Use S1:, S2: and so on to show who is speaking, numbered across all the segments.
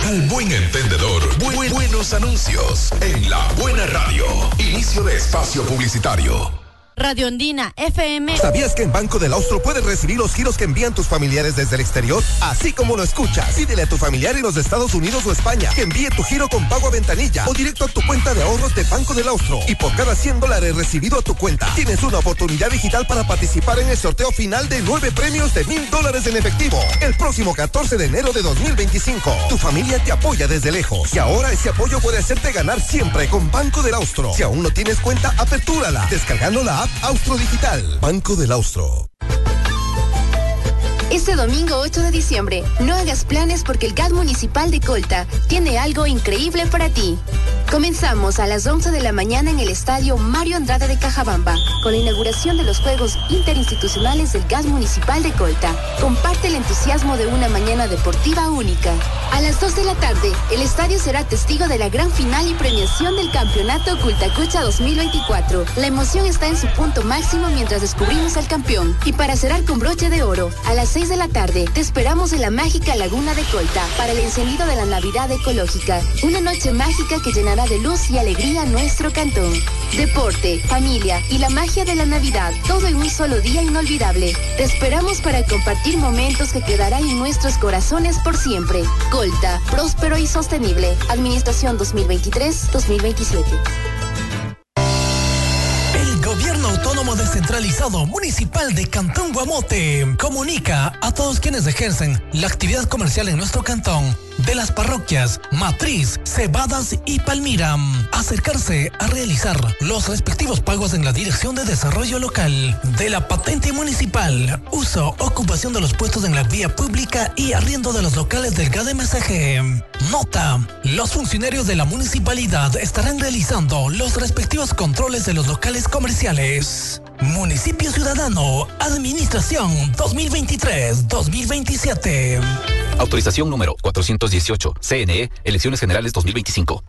S1: Al buen entendedor, buenos anuncios en La Buena Radio. Inicio de espacio publicitario.
S2: Radio Andina FM.
S3: ¿Sabías que en Banco del Austro puedes recibir los giros que envían tus familiares desde el exterior? Así como lo escuchas. Pídele a tu familiar en los Estados Unidos o España que envíe tu giro con pago a ventanilla o directo a tu cuenta de ahorros de Banco del Austro. Y por cada $100 recibido a tu cuenta, tienes una oportunidad digital para participar en el sorteo final de 9 premios de $1,000 en efectivo. El próximo 14 de enero de 2025. Tu familia te apoya desde lejos. Y ahora ese apoyo puede hacerte ganar siempre con Banco del Austro. Si aún no tienes cuenta, apertúrala. Descargando la app Austro Digital. Banco del Austro.
S4: Este domingo 8 de diciembre, no hagas planes porque el GAT Municipal de Colta tiene algo increíble para ti. Comenzamos a las 11 de la mañana en el Estadio Mario Andrade de Cajabamba, con la inauguración de los Juegos Interinstitucionales del GAT Municipal de Colta. Comparte el entusiasmo de una mañana deportiva única. A las 2 de la tarde, el estadio será testigo de la gran final y premiación del Campeonato Cultacucha 2024. La emoción está en su punto máximo mientras descubrimos al campeón. Y para cerrar con broche de oro, a las 6 de la tarde, te esperamos en la mágica Laguna de Colta para el encendido de la Navidad ecológica. Una noche mágica que llenará de luz y alegría nuestro cantón. Deporte, familia y la magia de la Navidad, todo en un solo día inolvidable. Te esperamos para compartir momentos que quedarán en nuestros corazones por siempre. Colta, próspero y sostenible. Administración 2023-2027.
S5: Gobierno Autónomo Descentralizado Municipal de Cantón Guamote comunica a todos quienes ejercen la actividad comercial en nuestro cantón de las parroquias Matriz, Cebadas y Palmira acercarse a realizar los respectivos pagos en la Dirección de Desarrollo Local de la patente municipal, uso, ocupación de los puestos en la vía pública y arriendo de los locales del GADMSG. Nota: los funcionarios de la municipalidad estarán realizando los respectivos controles de los locales comerciales. Municipio Ciudadano, Administración 2023-2027.
S6: Autorización número 418, CNE, Elecciones Generales 2025.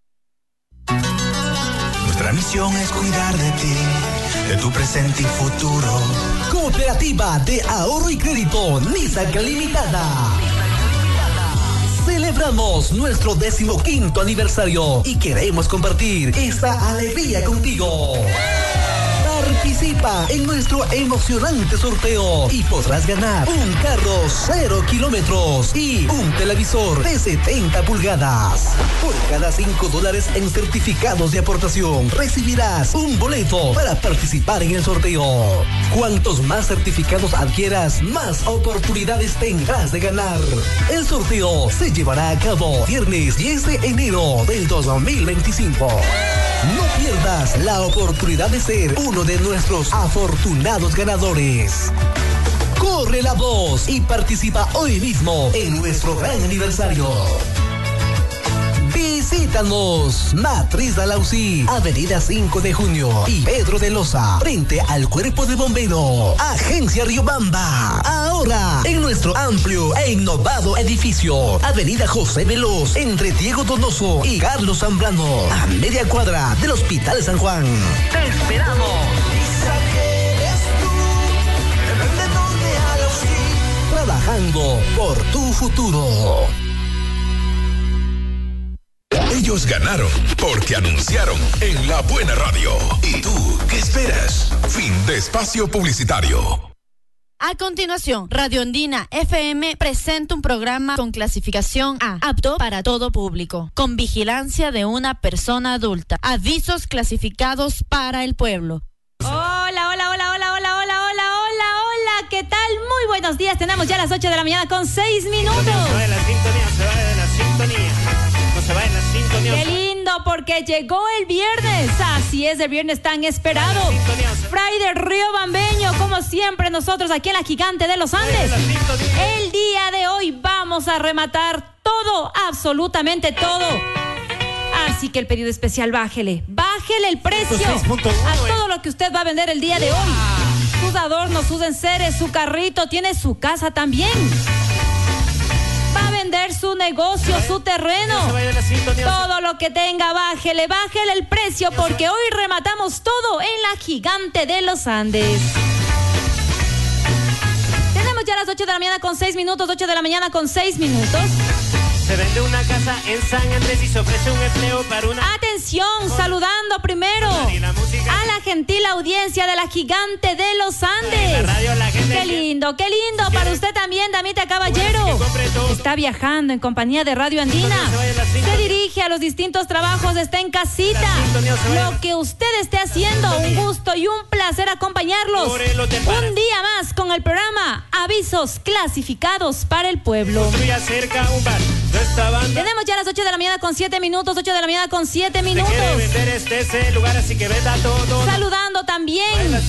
S7: Nuestra misión es cuidar de ti, de tu presente y futuro.
S8: Cooperativa de Ahorro y Crédito Nizaca Limitada. Celebramos nuestro 15º aniversario y queremos compartir esta alegría contigo. Participa en nuestro emocionante sorteo y podrás ganar un carro 0 kilómetros y un televisor de 70 pulgadas. Por cada $5 en certificados de aportación recibirás un boleto para participar en el sorteo. Cuantos más certificados adquieras, más oportunidades tendrás de ganar. El sorteo se llevará a cabo viernes 10 de enero del 2025. No pierdas la oportunidad de ser uno de nuestros afortunados ganadores. Corre la voz y participa hoy mismo en nuestro gran aniversario. Visítanos, Matriz Dalaucí, Avenida 5 de Junio y Pedro de Loza, frente al Cuerpo de Bombero, Agencia Riobamba. Ahora, en nuestro amplio e innovado edificio, Avenida José Veloz, entre Diego Donoso y Carlos Zambrano, a media cuadra del Hospital San Juan. ¡Te esperamos! Trabajando por tu futuro.
S1: Ellos ganaron porque anunciaron en La Buena Radio. ¿Y tú qué esperas? Fin de espacio publicitario.
S2: A continuación, Radio Andina FM presenta un programa con clasificación A, apto para todo público, con vigilancia de una persona adulta. Avisos clasificados para el pueblo.
S9: Hola, hola, hola, hola, hola, hola, hola, hola, hola, ¿qué tal? Muy buenos días, tenemos ya las 8 de la mañana con 6 minutos.
S10: Se va de la sintonía, se va de la sintonía. No se va de la sintonía.
S9: Qué lindo, porque llegó el viernes. Así es, el viernes tan esperado. Friday Río Bambeño, como siempre nosotros aquí en la Gigante de los Andes. El día de hoy vamos a rematar todo, absolutamente todo. Así que el pedido especial, bájele el precio a todo lo que usted va a vender el día de hoy. Sus adornos, sus enseres, su carrito, tiene su casa también. Va a vender su negocio, su terreno. Todo lo que tenga, bájele el precio, porque hoy rematamos todo en la Gigante de los Andes. Tenemos ya las 8 de la mañana con 6 minutos, 8 de la mañana con 6 minutos.
S10: Se vende una casa en San Andrés y se ofrece un empleo para una...
S9: Atención, saludando primero a la gentil audiencia de la Gigante de los Andes. Qué lindo para usted también, damita caballero. Está viajando en compañía de Radio Andina. Se dirige a los distintos trabajos, está en casita. Lo que usted esté haciendo, un gusto y un placer acompañarlos. Un día más con el programa Avisos Clasificados para el Pueblo. Tenemos ya las 8 de la mañana con 7 minutos, 8 de la mañana con 7 minutos. Saludando también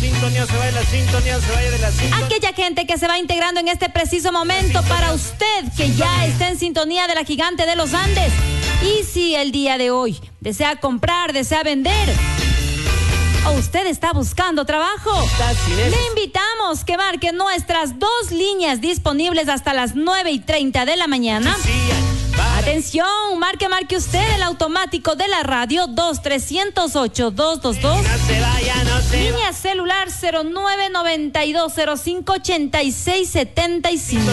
S9: aquella gente que se va integrando en este preciso momento. Para usted que ya está en sintonía de la Gigante de los Andes, y si el día de hoy desea comprar, desea vender, o usted está buscando trabajo, le invitamos que marque nuestras 2 líneas disponibles hasta las 9:30 de la mañana. Atención, marque usted el automático de la radio 2308-222. Línea celular 0992058675.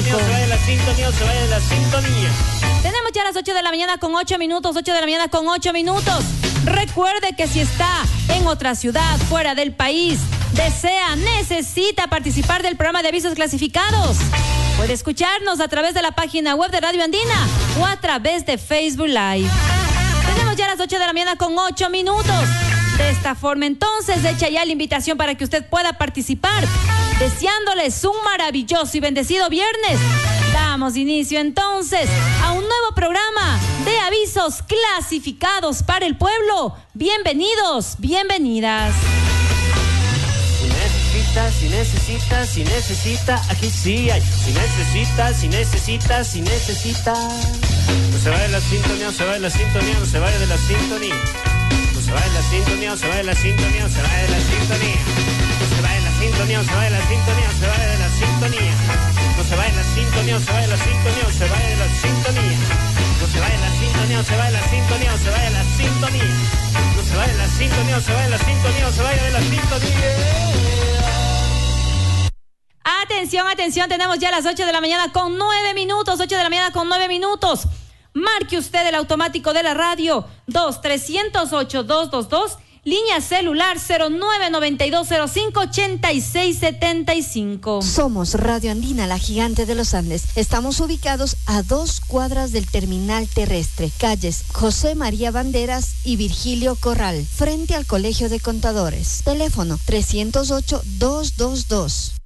S9: Tenemos ya las 8 de la mañana con 8 minutos, 8 de la mañana con 8 minutos. Recuerde que si está en otra ciudad, fuera del país, necesita participar del programa de avisos clasificados, puede escucharnos a través de la página web de Radio Andina o a través de Facebook Live. Tenemos ya las 8 de la mañana con 8 minutos. De esta forma, entonces, hecha ya la invitación para que usted pueda participar, deseándoles un maravilloso y bendecido viernes. Damos inicio entonces a un nuevo programa de avisos clasificados para el pueblo. Bienvenidos, bienvenidas.
S10: Si necesita, aquí sí hay. Si necesita. No se vaya de la sintonía, no se vaya de la sintonía, no se vaya de la sintonía. No se vaya de la sintonía, no se vaya de la sintonía, no se vaya de la sintonía. No se vaya de la sintonía, no se vaya de la sintonía, no se vaya de la sintonía. No se vaya de la sintonía, no se vaya de la sintonía, no se vaya de la sintonía. No se vaya de la sintonía, no se vaya de la sintonía, no se vaya de la sintonía. No se vaya de la sintonía, no se vaya de la sintonía, no se vaya de la sintonía.
S9: Atención, tenemos ya las 8 de la mañana con 9 minutos, 8 de la mañana con 9 minutos. Marque usted el automático de la radio 2308-222, línea celular 0992058675.
S11: Somos Radio Andina, la Gigante de los Andes. Estamos ubicados a 2 cuadras del terminal terrestre, calles José María Banderas y Virgilio Corral, frente al Colegio de Contadores. Teléfono 308-222.